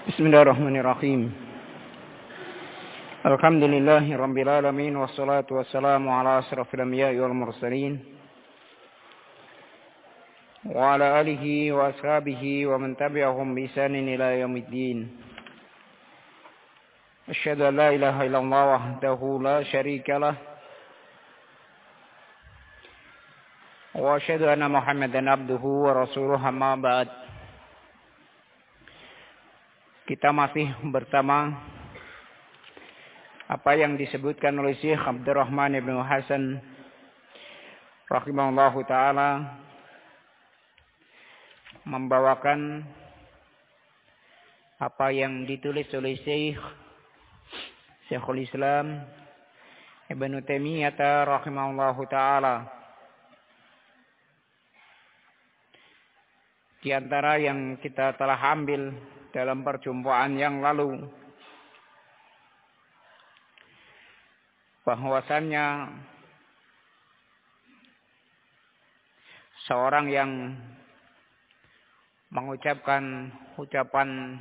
Bismillahirrahmanirrahim. Alhamdulillahi rabbil alamin wassalatu wassalamu ala asrafil anbiya'i wal mursalin wa ala alihi wa ashabihi wa man tabi'ahum bi ihsanin ila yaumiddin. Asyhadu an la ilaha illallah wahdahu la syarika lah wa asyhadu anna Muhammadan abduhu wa rasuluhu, amma ba'd. Kita masih bersama apa yang disebutkan oleh Syekh Abdurrahman ibn Hasan rahimahullahu ta'ala, membawakan apa yang ditulis oleh Syekhul Islam Ibn Taimiyah rahimahullahu ta'ala. Di antara yang kita telah ambil dalam perjumpaan yang lalu, bahwasannya seorang yang mengucapkan ucapan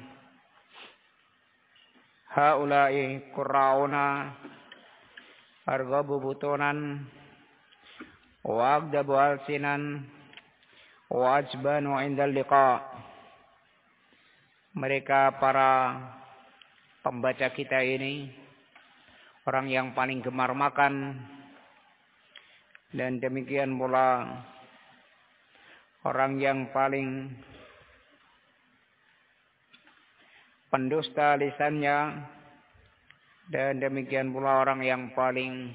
haula'i qurrauna arghabu butunan wa agdabu alsinan wa ajbanu indal liqa'. Mereka para pembaca kita ini orang yang paling gemar makan, dan demikian pula orang yang paling pendusta lisannya, dan demikian pula orang yang paling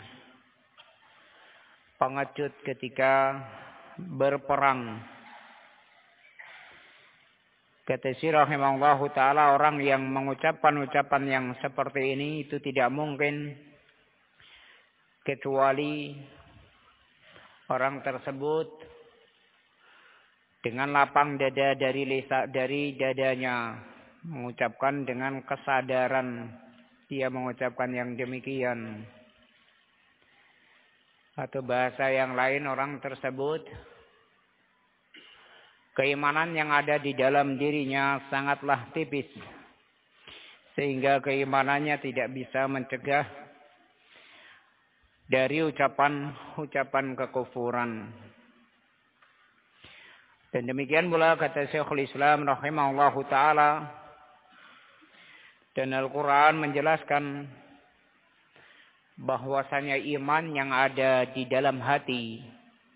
pengecut ketika berperang. Kata Syekh rahimahullahu ta'ala, orang yang mengucapkan ucapan yang seperti ini itu tidak mungkin kecuali orang tersebut dengan lapang dada dari dadanya, mengucapkan dengan kesadaran dia mengucapkan yang demikian. Atau bahasa yang lain, orang tersebut keimanan yang ada di dalam dirinya sangatlah tipis, sehingga keimanannya tidak bisa mencegah dari ucapan kekufuran. Dan demikian pula kata Syekhul Islam rahimahullahu ta'ala, dan Al-Quran menjelaskan bahwasanya iman yang ada di dalam hati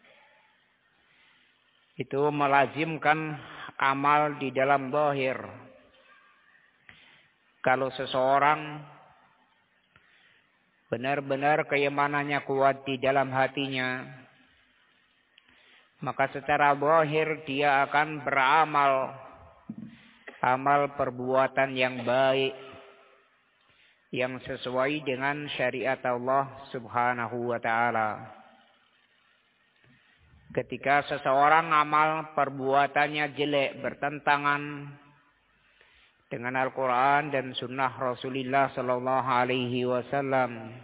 itu melazimkan amal di dalam zahir. Kalau seseorang benar-benar keimanannya kuat di dalam hatinya, maka secara zahir dia akan beramal amal perbuatan yang baik, yang sesuai dengan syariat Allah subhanahu wa ta'ala. Ketika seseorang amal perbuatannya jelek, bertentangan dengan Al-Quran dan Sunnah Rasulullah Sallallahu Alaihi Wasallam,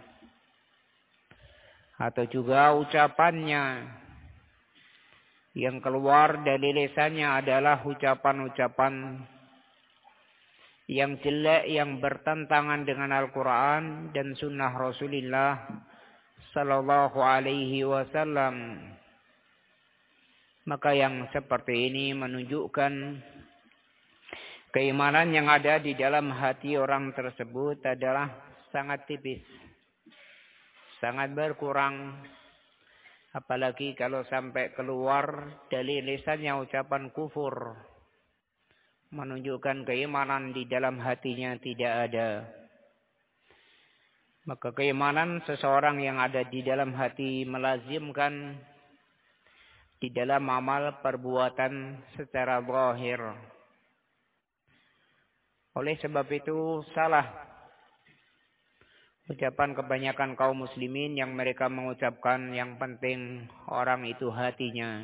atau juga ucapannya yang keluar dari lisannya adalah ucapan-ucapan yang jelek, yang bertentangan dengan Al-Quran dan Sunnah Rasulullah Sallallahu Alaihi Wasallam, maka yang seperti ini menunjukkan keimanan yang ada di dalam hati orang tersebut adalah sangat tipis, sangat berkurang. Apalagi kalau sampai keluar dari lisannya ucapan kufur, menunjukkan keimanan di dalam hatinya tidak ada. Maka keimanan seseorang yang ada di dalam hati melazimkan di dalam amal perbuatan secara zahir. Oleh sebab itu salah ucapan kebanyakan kaum muslimin yang mereka mengucapkan yang penting orang itu hatinya.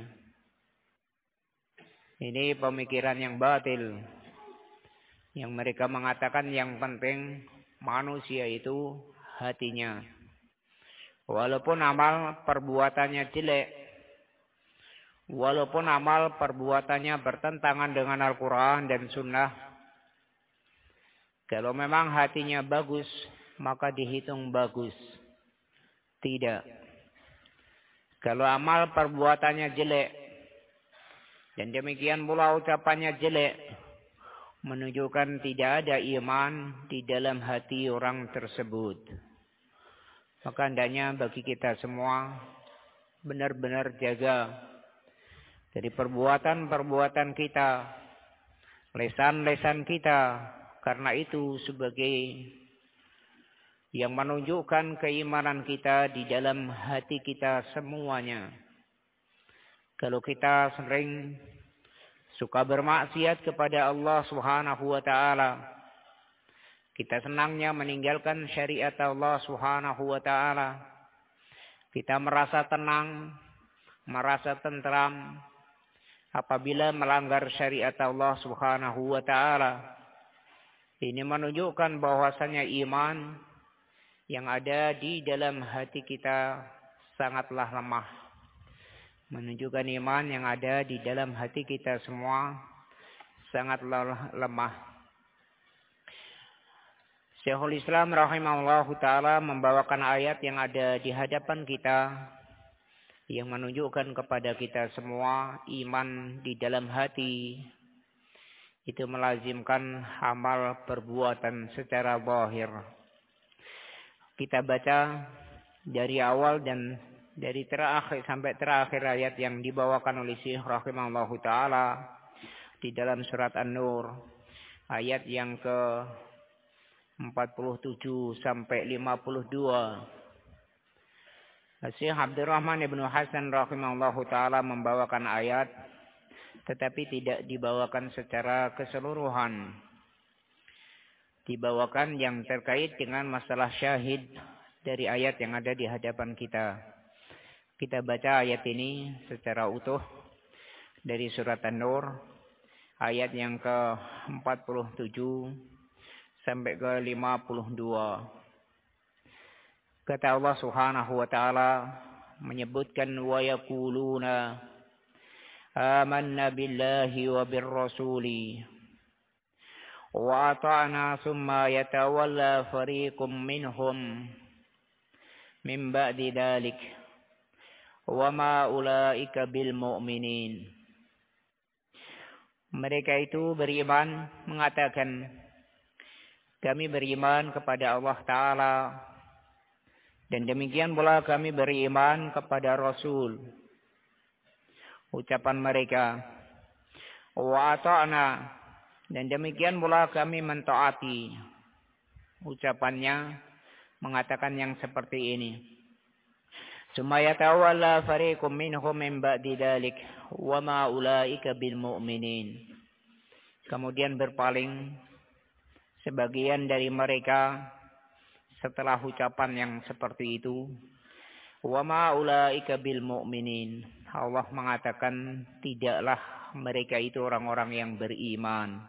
Ini pemikiran yang batil, yang mereka mengatakan yang penting manusia itu hatinya. Walaupun amal perbuatannya jelek, walaupun amal perbuatannya bertentangan dengan Al-Quran dan Sunnah, Kalau memang hatinya bagus, maka dihitung bagus. Tidak. Kalau amal perbuatannya jelek, dan demikian pula ucapannya jelek, menunjukkan tidak ada iman di dalam hati orang tersebut. Maka hendaknya bagi kita semua benar-benar jaga dari perbuatan-perbuatan kita, lesan-lesan kita, karena itu sebagai yang menunjukkan keimanan kita di dalam hati kita semuanya. Kalau kita sering suka bermaksiat kepada Allah Subhanahu wa taala, kita senangnya meninggalkan syariat Allah Subhanahu wa taala, kita merasa tenang, merasa tentram apabila melanggar syariat Allah Subhanahu wa taala. Ini menunjukkan bahwasanya iman yang ada di dalam hati kita sangatlah lemah. Menunjukkan iman yang ada di dalam hati kita semua sangatlah lemah. Syekhul Islam rahimahullahu ta'ala membawakan ayat yang ada di hadapan kita yang menunjukkan kepada kita semua iman di dalam hati itu melazimkan amal perbuatan secara zahir. Kita baca dari awal dan dari terakhir sampai terakhir ayat yang dibawakan oleh Syekh rahimahullahu ta'ala di dalam surat An-Nur ayat yang ke 47 sampai 52. Syekh Abdurrahman Ibnu Hasan rahimahullahu taala membawakan ayat tetapi tidak dibawakan secara keseluruhan. Dibawakan yang terkait dengan masalah syahid dari ayat yang ada di hadapan kita. Kita baca ayat ini secara utuh dari surat An-Nur ayat yang ke 47 sampai ke 52. Kata Allah Subhanahu wa taala menyebutkan wa yaquluna amanna billahi wa birrasuli wa ata'na thumma yatawalla fariqum minhum min ba'di dzalik wa ma ulaika bil mu'minin. Mereka itu beriman mengatakan kami beriman kepada Allah Ta'ala. Dan demikian pula kami beriman kepada Rasul. Ucapan mereka. Wa ata'na. Dan demikian pula kami mentaati. Ucapannya mengatakan yang seperti ini. Summa yatawalla fariqum minhum min ba'di dzalik. Wa ma ulaika bil mu'minin. Kemudian berpaling sebagian dari mereka setelah ucapan yang seperti itu. Wa ma ulaika bil mu'minin. Allah mengatakan tidaklah mereka itu orang-orang yang beriman.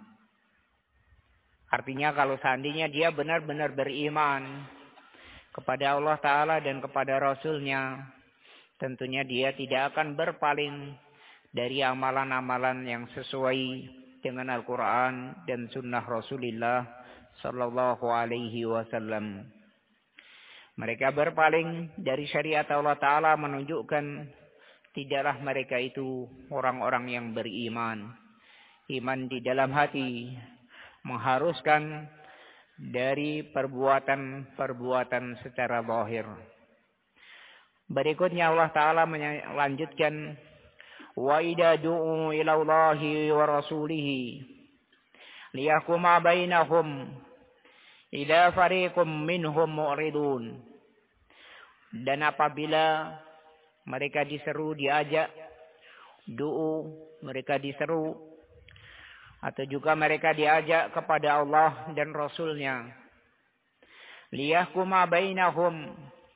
Artinya kalau seandainya dia benar-benar beriman kepada Allah Ta'ala dan kepada Rasulnya, tentunya dia tidak akan berpaling dari amalan-amalan yang sesuai dengan Al-Quran dan Sunnah Rasulullah Sallallahu Alaihi Wasallam. Mereka berpaling dari syariat Allah Ta'ala menunjukkan tidaklah mereka itu orang-orang yang beriman. Iman di dalam hati mengharuskan dari perbuatan-perbuatan secara zahir. Berikutnya Allah Ta'ala melanjutkan wa idza du'u ila Allahi wa rasulihi liyahkuma bainahum idza fariqum minhum mu'ridun. Dan apabila mereka diseru, diajak, du'u, mereka diseru, atau juga mereka diajak kepada Allah dan Rasulnya, liyahkuma bainahum,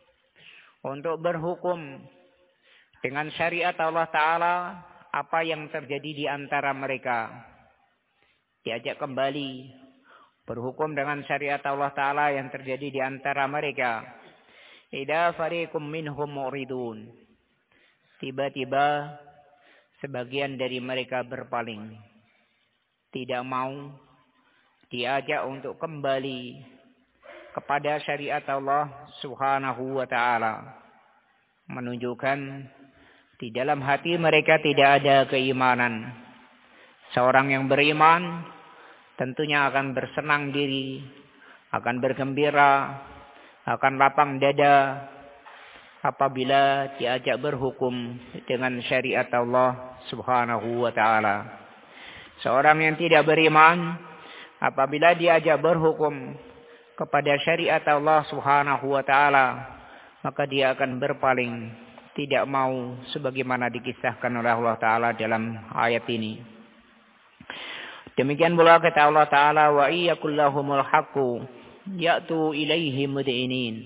untuk berhukum dengan syariat Allah Ta'ala apa yang terjadi di antara mereka. Diajak kembali berhukum dengan syariat Allah Ta'ala yang terjadi di antara mereka. Idza fariqum minhum mu'ridun. Tiba-tiba sebagian dari mereka berpaling. Tidak mau diajak untuk kembali kepada syariat Allah Subhanahu wa taala. Menunjukkan di dalam hati mereka tidak ada keimanan. Seorang yang beriman tentunya akan bersenang diri, akan bergembira, akan lapang dada apabila diajak berhukum dengan syariat Allah Subhanahu wa taala. Seorang yang tidak beriman apabila diajak berhukum kepada syariat Allah Subhanahu wa taala, maka dia akan berpaling, tidak mau sebagaimana dikisahkan oleh Allah taala dalam ayat ini. Demikian pula kata Allah taala, wa iyakul lahumul haqqu ya'tu ilaihi mud'inin.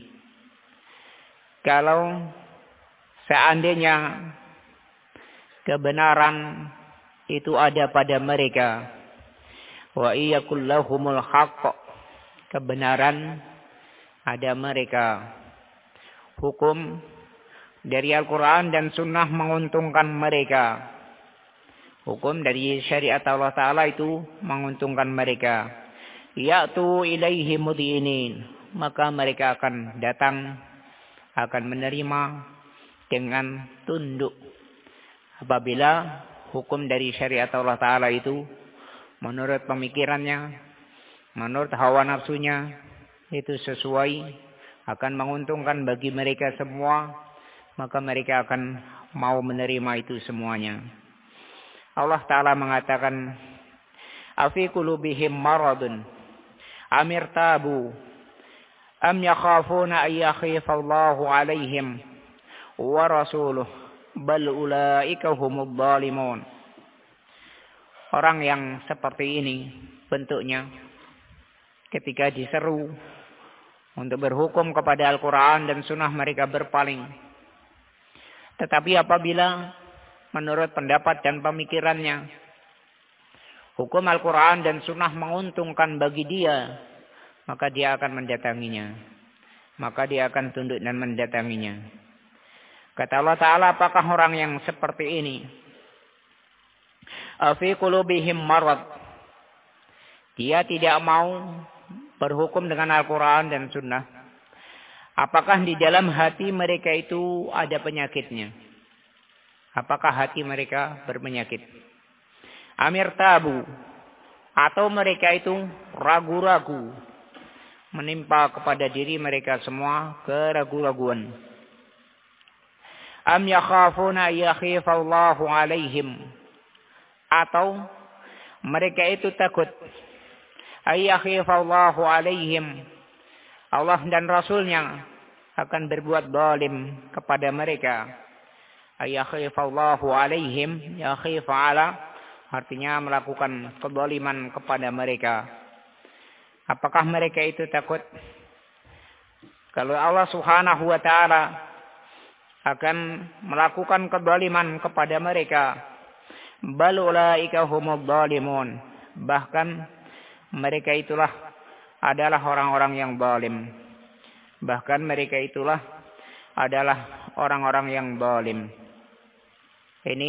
Kalau seandainya kebenaran itu ada pada mereka, wa iyakul lahumul haqq, kebenaran ada mereka, hukum dari Al-Quran dan Sunnah menguntungkan mereka, hukum dari syariat Allah Ta'ala itu menguntungkan mereka, ya'tu ilaihi mud'inin, maka mereka akan datang, akan menerima dengan tunduk apabila hukum dari syariat Allah Ta'ala itu menurut pemikirannya, menurut hawa nafsunya itu sesuai, akan menguntungkan bagi mereka semua, maka mereka akan mau menerima itu semuanya. Allah Ta'ala mengatakan, afi qulubihim maradun amir tabu am yakhafuna ay yakhifallahu alaihim wa rasuluh bal ulaika humud zalimun. Orang yang seperti ini bentuknya ketika diseru untuk berhukum kepada Al-Quran dan Sunnah mereka berpaling. Tetapi apabila menurut pendapat dan pemikirannya hukum Al-Quran dan Sunnah menguntungkan bagi dia, maka dia akan mendatanginya. Maka dia akan tunduk dan mendatanginya. Kata Allah Ta'ala, apakah orang yang seperti ini? Afi qulubihim marad. Dia tidak mau berhukum dengan Al-Quran dan Sunnah. Apakah di dalam hati mereka itu ada penyakitnya? Apakah hati mereka berpenyakit? Amir tabu. Atau mereka itu ragu-ragu. Menimpa kepada diri mereka semua keraguan-raguan. Am yakhafuna yakhifallahu alaihim. Atau mereka itu takut. Yakhifallahu alaihim. Allah dan Rasulnya akan berbuat zalim kepada mereka. Yakhifallahu alaihim. Yakhifa'ala artinya melakukan kezaliman kepada mereka. Apakah mereka itu takut? Kalau Allah Subhanahu wa taala akan melakukan kezaliman kepada mereka, bal ulaika humudz zalimun. Bahkan mereka itulah adalah orang-orang yang zalim. Bahkan mereka itulah adalah orang-orang yang zalim. Ini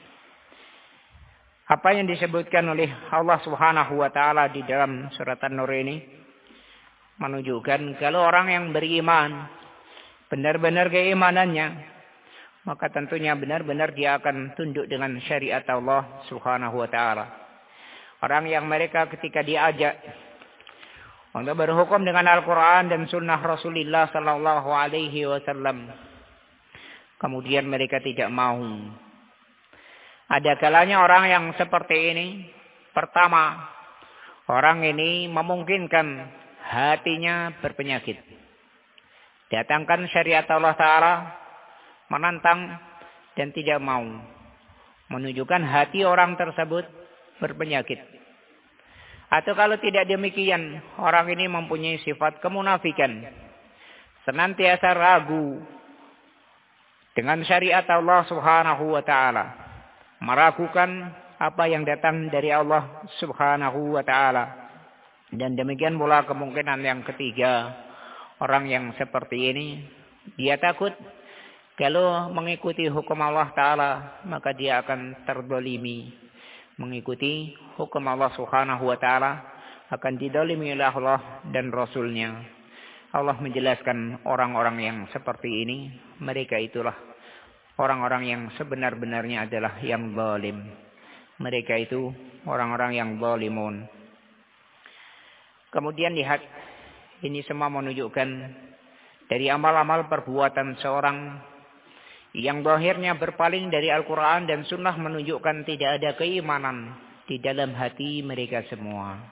apa yang disebutkan oleh Allah Subhanahu wa taala di dalam surat An-Nur ini menunjukkan kalau orang yang beriman benar-benar keimanannya, maka tentunya benar-benar dia akan tunduk dengan syariat Allah Subhanahu wa taala. Orang yang mereka ketika diajak untuk berhukum dengan Al-Quran dan Sunnah Rasulullah Sallallahu Alaihi Wasallam, kemudian mereka tidak mau. Ada kalanya orang yang seperti ini, pertama, orang ini memungkinkan hatinya berpenyakit. Datangkan syariat Allah Ta'ala, menantang dan tidak mau. Menunjukkan hati orang tersebut berpenyakit. Atau kalau tidak demikian, orang ini mempunyai sifat kemunafikan. Senantiasa ragu dengan syariat Allah Subhanahu wa taala. Meragukan apa yang datang dari Allah Subhanahu wa taala. Dan demikian pula kemungkinan yang ketiga, orang yang seperti ini dia takut kalau mengikuti hukum Allah taala maka dia akan terzalimi. Mengikuti hukum Allah Subhanahu wa taala akan didolimi oleh Allah dan Rasulnya. Allah menjelaskan orang-orang yang seperti ini, mereka itulah orang-orang yang sebenar-benarnya adalah yang zalim. Mereka itu orang-orang yang zalimun. Kemudian lihat, ini semua menunjukkan dari amal-amal perbuatan seorang yang zahirnya berpaling dari Al-Quran dan Sunnah menunjukkan tidak ada keimanan di dalam hati mereka semua.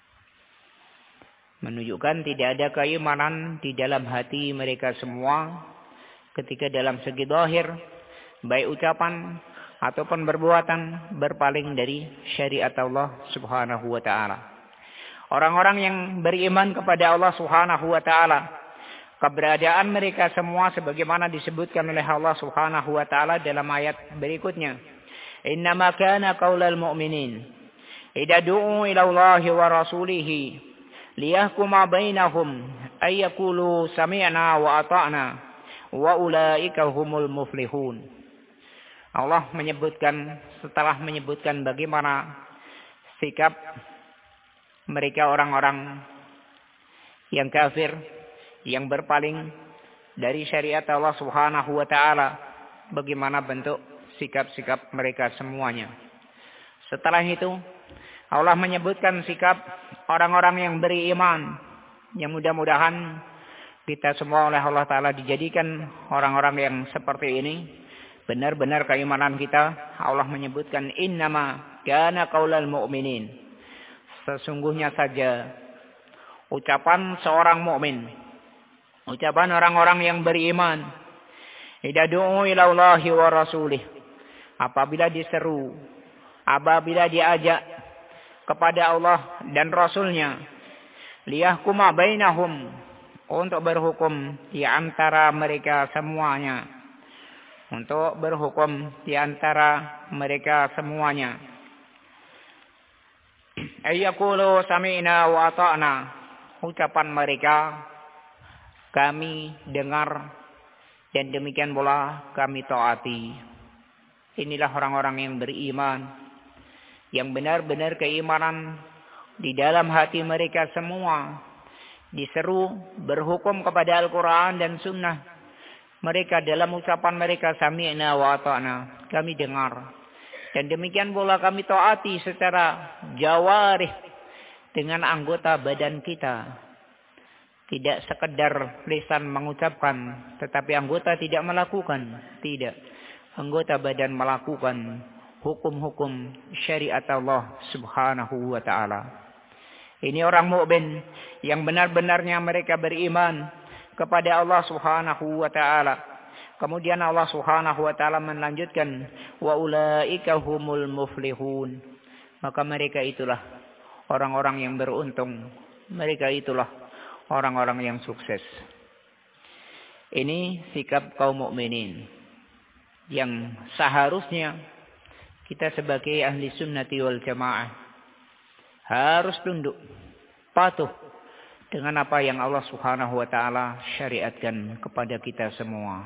Menunjukkan tidak ada keimanan di dalam hati mereka semua ketika dalam segi zahir, baik ucapan ataupun perbuatan berpaling dari syariat Allah Subhanahu wa taala. Orang-orang yang beriman kepada Allah Subhanahu wa taala, keberadaan mereka semua sebagaimana disebutkan oleh Allah Subhanahu wa taala dalam ayat berikutnya. Innama kana qaulal mu'minin idza du'u ila Allahi wa rasulihi liyahkuma bainahum ay yaqulu sami'na wa ata'na wa ulaika humul muflihun. Allah menyebutkan, setelah menyebutkan bagaimana sikap mereka orang-orang yang kafir, yang berpaling dari syariat Allah Subhanahu wa taala, bagaimana bentuk sikap-sikap mereka semuanya. Setelah itu Allah menyebutkan sikap orang-orang yang beriman, yang mudah-mudahan kita semua oleh Allah taala dijadikan orang-orang yang seperti ini. Benar-benar keimanan kita. Allah menyebutkan innama kana qaulal mu'minin, sesungguhnya saja ucapan seorang mukmin, ucapan orang-orang yang beriman, idza du'u ila Allahi wa rasulih, apabila diseru, apabila diajak kepada Allah dan Rasulnya, liyahkuma bainahum, untuk berhukum di antara mereka semuanya, untuk berhukum di antara mereka semuanya. Ayyaqulu sami'na wa ata'na, ucapan mereka kami dengar dan demikian pula kami taati. Inilah orang-orang yang beriman, yang benar-benar keimanan di dalam hati mereka semua, diseru berhukum kepada Al-Quran dan Sunnah. Mereka dalam ucapan mereka sami'na wa ata'na, kami dengar. Dan demikian pula kami taati secara jawarih, dengan anggota badan kita. Tidak sekedar lisan mengucapkan, tetapi anggota tidak melakukan. Tidak. Anggota badan melakukan hukum-hukum syariat Allah Subhanahu wa taala. Ini orang mukmin yang benar-benarnya mereka beriman kepada Allah Subhanahu wa taala. Kemudian Allah Subhanahu wa taala melanjutkan, wa ulaika humul muflihun. Maka mereka itulah orang-orang yang beruntung. Mereka itulah orang-orang yang sukses. Ini sikap kaum mukminin yang seharusnya kita sebagai ahli sunnati wal jamaah harus tunduk, patuh dengan apa yang Allah Subhanahu wa taala syariatkan kepada kita semua.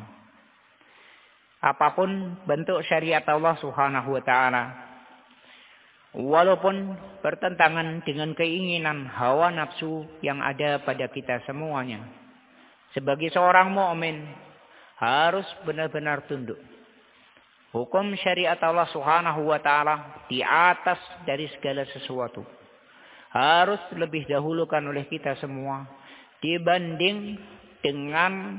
Apapun bentuk syariat Allah Subhanahu wa taala, walaupun bertentangan dengan keinginan hawa nafsu yang ada pada kita semuanya, sebagai seorang mukmin harus benar-benar tunduk. Hukum syariat Allah Subhanahu wa taala di atas dari segala sesuatu harus lebih dahulukan oleh kita semua dibanding dengan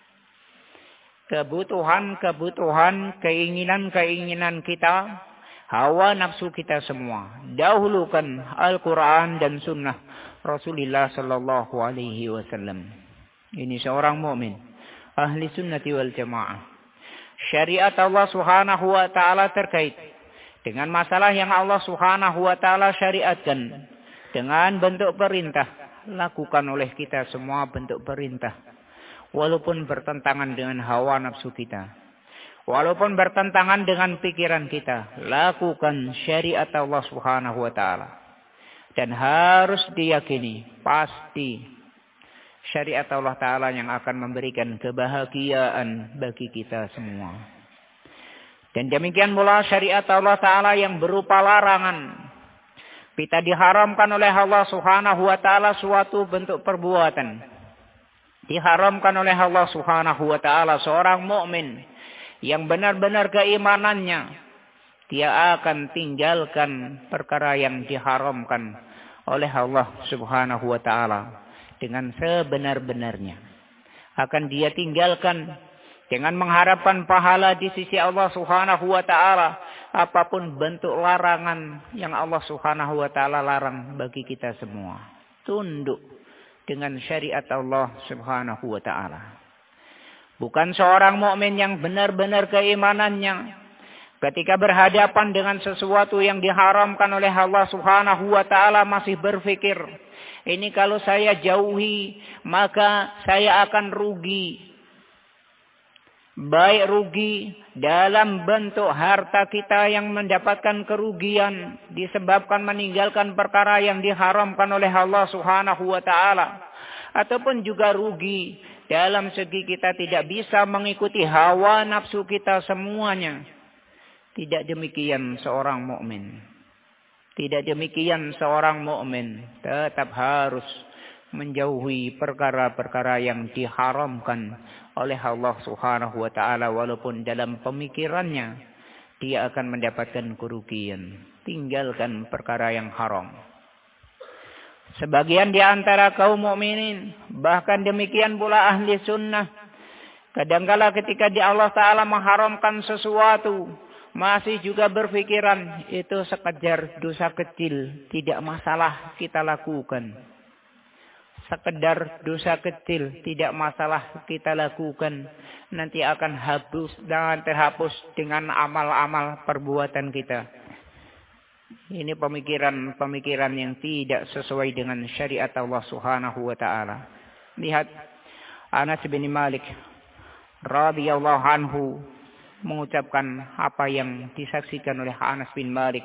kebutuhan, keinginan kita, hawa nafsu kita semua. Dahulukan Al-Quran dan Sunnah Rasulullah Sallallahu Alaihi Wasallam. Ini seorang mukmin, ahli sunnati wal jamaah. Syariat Allah Subhanahu wa taala terkait dengan masalah yang Allah Subhanahu wa taala syariatkan dengan bentuk perintah, lakukan oleh kita semua bentuk perintah. Walaupun bertentangan dengan hawa nafsu kita, walaupun bertentangan dengan pikiran kita, lakukan syariat Allah Subhanahu wa taala. Dan harus diyakini pasti syariat Allah Ta'ala yang akan memberikan kebahagiaan bagi kita semua. Dan demikian pula syariat Allah Ta'ala yang berupa larangan. Kita diharamkan oleh Allah Subhanahu wa taala suatu bentuk perbuatan. Diharamkan oleh Allah Subhanahu wa taala seorang mukmin yang benar-benar keimanannya, dia akan tinggalkan perkara yang diharamkan oleh Allah Subhanahu wa taala dengan sebenar-benarnya. Akan dia tinggalkan dengan mengharapkan pahala di sisi Allah Subhanahu wa taala, apapun bentuk larangan yang Allah Subhanahu wa taala larang bagi kita semua. Tunduk dengan syariat Allah Subhanahu wa taala. Bukan seorang mukmin yang benar-benar keimanannya ketika berhadapan dengan sesuatu yang diharamkan oleh Allah Subhanahu wa taala masih berpikir, ini kalau saya jauhi maka saya akan rugi. Baik rugi dalam bentuk harta kita yang mendapatkan kerugian disebabkan meninggalkan perkara yang diharamkan oleh Allah Subhanahu wa taala, ataupun juga rugi dalam segi kita tidak bisa mengikuti hawa nafsu kita semuanya. Tidak demikian seorang mukmin. Tidak demikian seorang mukmin, tetap harus menjauhi perkara-perkara yang diharamkan oleh Allah Subhanahu wa taala, walaupun dalam pemikirannya dia akan mendapatkan kerugian. Tinggalkan perkara yang haram. Sebagian di antara kaum mukminin, bahkan demikian pula ahli sunnah, kadangkala ketika di Allah taala mengharamkan sesuatu, masih juga berpikiran itu sekedar dosa kecil, tidak masalah kita lakukan. Sekedar dosa kecil, tidak masalah kita lakukan. Nanti akan habis dan terhapus dengan amal-amal perbuatan kita. Ini pemikiran-pemikiran yang tidak sesuai dengan syariat Allah Subhanahu wa taala. Lihat Anas bin Malik radhiyallahu anhu mengucapkan apa yang disaksikan oleh Anas bin Malik.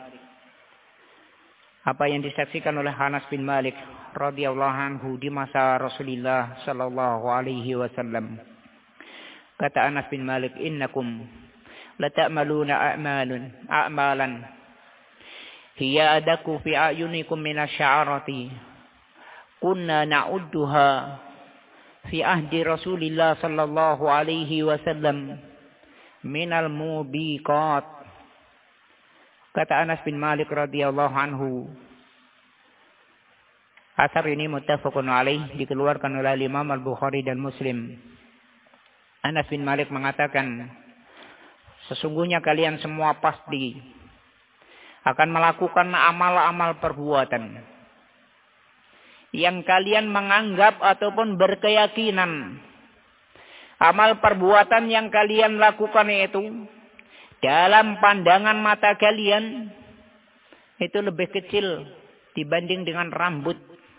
Apa yang disaksikan oleh Anas bin Malik radhiyallahu anhu di masa Rasulullah sallallahu alaihi wasallam. Kata Anas bin Malik, "Innakum lata'maluna a'malan hiya adaku fi a'yunikum minasy'arati. Kunna na'udduha fi ahdi Rasulillah sallallahu alaihi wasallam minal mubiqat." Kata Anas bin Malik radhiyallahu anhu. Asar ini muttafaqun alaih, dikeluarkan oleh Imam Al-Bukhari dan Muslim. Anas bin Malik mengatakan, sesungguhnya kalian semua pasti akan melakukan amal-amal perbuatan yang kalian menganggap ataupun berkeyakinan amal perbuatan yang kalian lakukan itu dalam pandangan mata kalian itu lebih kecil dibanding dengan rambut.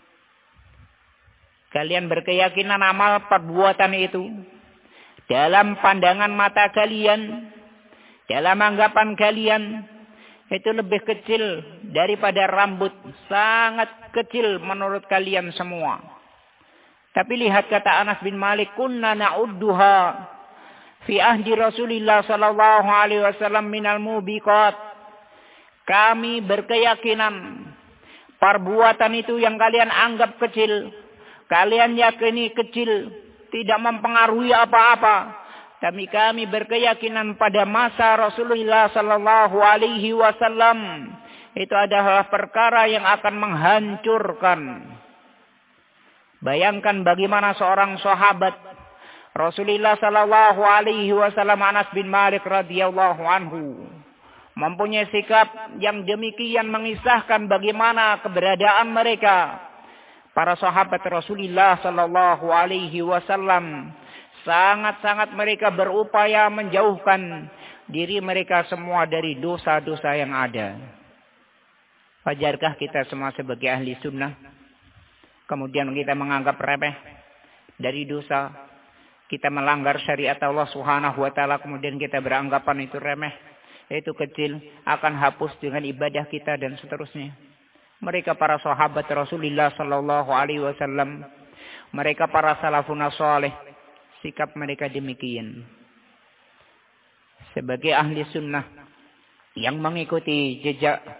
Kalian berkeyakinan amal perbuatan itu dalam pandangan mata kalian, dalam anggapan kalian itu lebih kecil daripada rambut, sangat kecil menurut kalian semua. Tapi lihat kata Anas bin Malik, kunna na'udduha fi ahdi Rasulillah sallallahu alaihi wasallam minal mubiqat. Kami berkeyakinan perbuatan itu yang kalian anggap kecil, kalian yakini kecil, tidak mempengaruhi apa-apa. Tapi kami berkeyakinan pada masa Rasulullah sallallahu alaihi wasallam itu adalah perkara yang akan menghancurkan. Bayangkan bagaimana seorang sahabat Rasulullah sallallahu alaihi wasallam Anas bin Malik radhiyallahu anhu mempunyai sikap yang demikian mengisahkan bagaimana keberadaan mereka. Para sahabat Rasulullah sallallahu alaihi wasallam sangat-sangat mereka berupaya menjauhkan diri mereka semua dari dosa-dosa yang ada. Wajarkah kita semua sebagai ahli sunnah kemudian kita menganggap remeh dari dosa, kita melanggar syariat Allah Subhanahu wa taala, kemudian kita beranggapan itu remeh, itu kecil, akan hapus dengan ibadah kita dan seterusnya. Mereka para sahabat Rasulullah sallallahu alaihi wasallam, mereka para salafun saleh, sikap mereka demikian. Sebagai ahli sunnah yang mengikuti jejak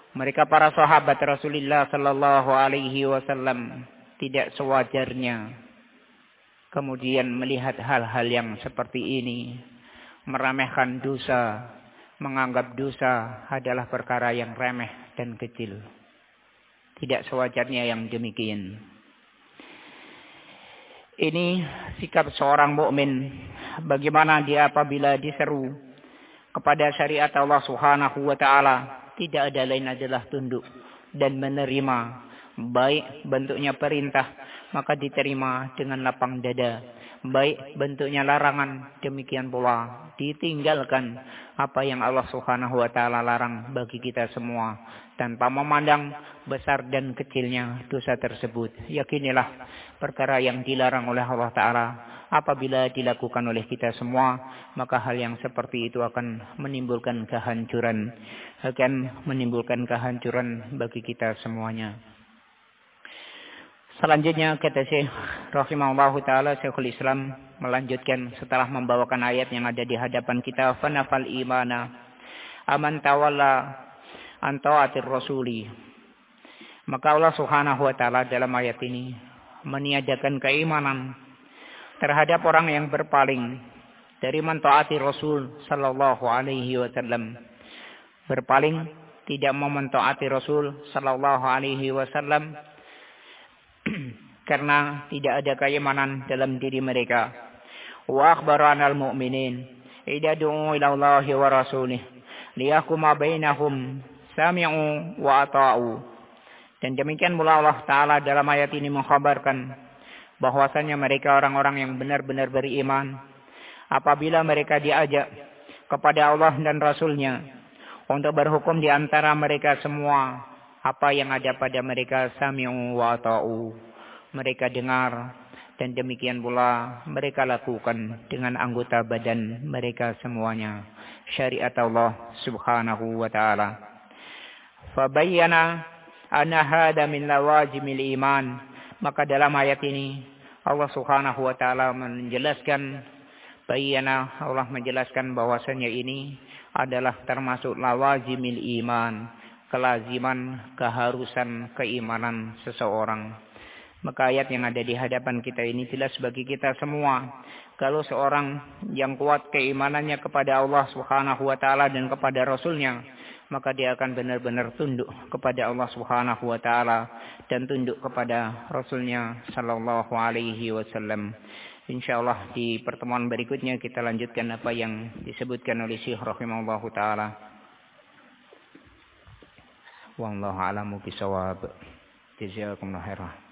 Mereka para sahabat Rasulullah sallallahu alaihi wasallam tidak sewajarnya kemudian melihat hal-hal yang seperti ini, meremehkan dosa, menganggap dosa adalah perkara yang remeh dan kecil. Tidak sewajarnya yang demikian. Ini sikap seorang mukmin. Bagaimana dia apabila diseru kepada syariat Allah Subhanahu wa taala, tidak ada lain adalah tunduk dan menerima. Baik bentuknya perintah, maka diterima dengan lapang dada. Baik bentuknya larangan, demikian pula ditinggalkan apa yang Allah Subhanahu wa taala larang bagi kita semua, tanpa memandang besar dan kecilnya dosa tersebut. Yakinilah perkara yang dilarang oleh Allah taala apabila dilakukan oleh kita semua, maka hal yang seperti itu akan menimbulkan kehancuran, bagi kita semuanya. Selanjutnya kata Syekh rahimahullahu taala, Syekhul Islam melanjutkan setelah membawakan ayat yang ada di hadapan kita, fanafal imana aman tawalla an taatir rasuli. Maka Allah Subhanahu wa taala dalam ayat ini meniadakan keimanan terhadap orang yang berpaling dari mentaati Rasul sallallahu alaihi wasallam. Berpaling tidak mau mentaati Rasul sallallahu alaihi wasallam karena tidak ada keimanan dalam diri mereka. Wa akhbara 'anal mu'minin idza du'u ila Allahi wa rasulih liyahkuma bainahum sami'u wa ata'u. Dan demikian pula Allah taala dalam ayat ini mengkhabarkan bahwasanya mereka orang-orang yang benar-benar beriman apabila mereka diajak kepada Allah dan Rasulnya untuk berhukum di antara mereka semua, apa yang ada pada mereka sami'u wa ata'u, mereka dengar dan demikian pula mereka lakukan dengan anggota badan mereka semuanya syariat Allah Subhanahu wa taala. Fabayyana anna hada min lawazimil iman. Maka dalam ayat ini Allah Subhanahu wa taala menjelaskan, Allah menjelaskan bahwasanya ini adalah termasuk lawazimil iman, kelaziman, keharusan keimanan seseorang. Maka ayat yang ada di hadapan kita ini jelas bagi kita semua. Kalau seorang yang kuat keimanannya kepada Allah Subhanahu wa taala dan kepada Rasulnya, maka dia akan benar-benar tunduk kepada Allah Subhanahu wa taala dan tunduk kepada Rasulnya sallallahu alaihi wasallam. Insyaallah di pertemuan berikutnya kita lanjutkan apa yang disebutkan oleh Syekh rahimahullahu taala. Wallahu a'lamu bishawab. Jazakumullahu khairan.